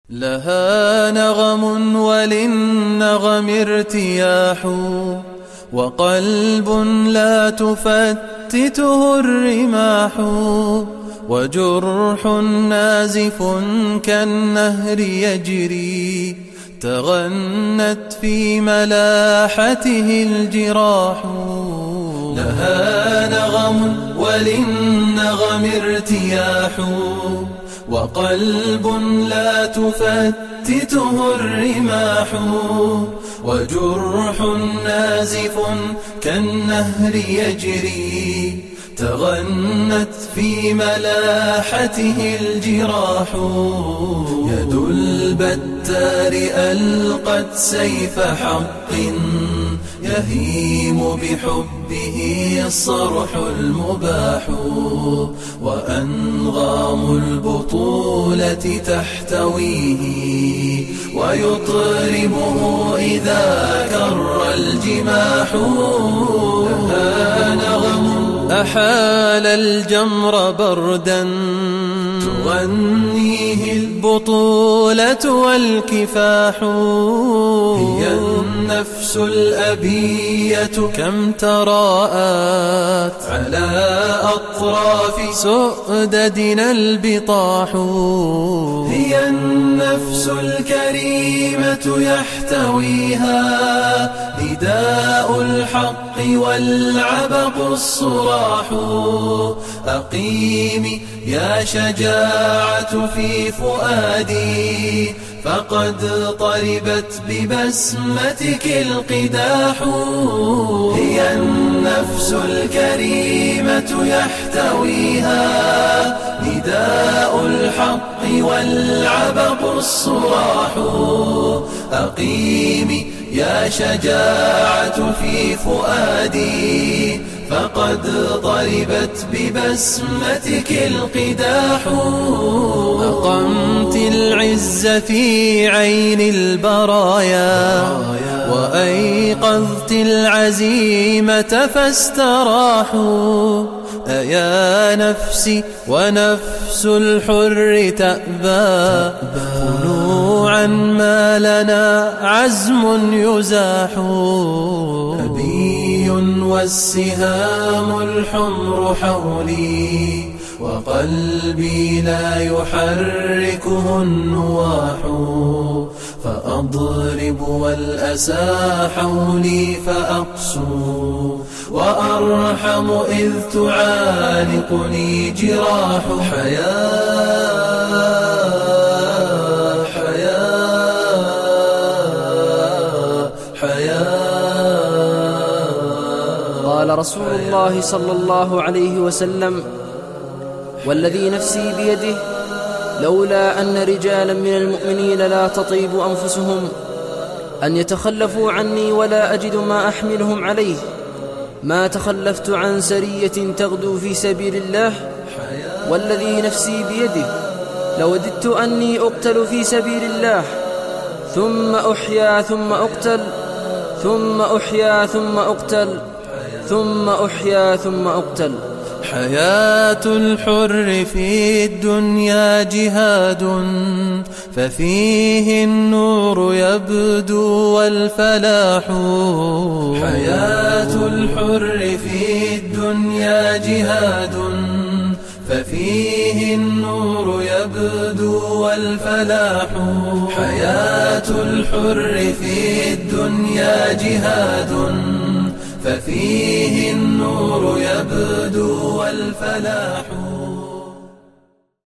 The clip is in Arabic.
لها نغم وللنغم ارتياح، وقلب لا تفتته الرماح، وجرح نازف كالنهر يجري، تغنت في ملاحته الجراح. لها نغم وللنغم ارتياح، وقلب لا تفتته الرماح، وجرح نازف كالنهر يجري، تغنت في ملاحته الجراح. يد البتار ألقت سيف حق، يهيم بحبه الصرح المباح، وأنغام البطولة تحتويه، ويطربه إذا كر الجماح. لها نغم أحال الجمر بردا، تغنيه البطولة والكفاح. هي النفس الأبية كم تراءت، على أطراف سؤددنا البطاح. هي النفس الكريمة يحتويها نداء الحق والعبق الصراح. أقيمي يا شجاعة في فؤادي، فقد طربت ببسمتك القداح. هي النفس الكريمة يحتويها نداء الحق والعبق الصراح. أقيمي يا شجاعة في فؤادي، فقد طربت ببسمتك القداح. أقمت العز في عين البرايا، وأيقظت العزيمة فاستراحوا. أيا نفسي ونفس الحر تأبى، خنوعا ما لنا عزم يزاح. أبي والسهام الحمر حولي، وقلبي لا يحركه النواح. فأضرب والأسى حولي فأقسو، وأرحم إذ تعانقني جراح. قال رسول الله صلى الله عليه وسلم: والذي نفسي بيده، لولا أن رجالا من المؤمنين لا تطيب أنفسهم أن يتخلفوا عني ولا أجد ما أحملهم عليه، ما تخلفت عن سرية تغدو في سبيل الله. والذي نفسي بيده، لوددت أني أقتل في سبيل الله، ثم أحيا ثم أقتل، ثم أحيا ثم أقتل، ثم أحيا ثم أقتل. حياة الحر في الدنيا جهاد، ففيه النور يبدو والفلاح. حياة الحر في الدنيا جهاد، ففيه النور يبدو والفلاح. حياة الحر في الدنيا جهاد، ففيه النور يبدو والفلاح.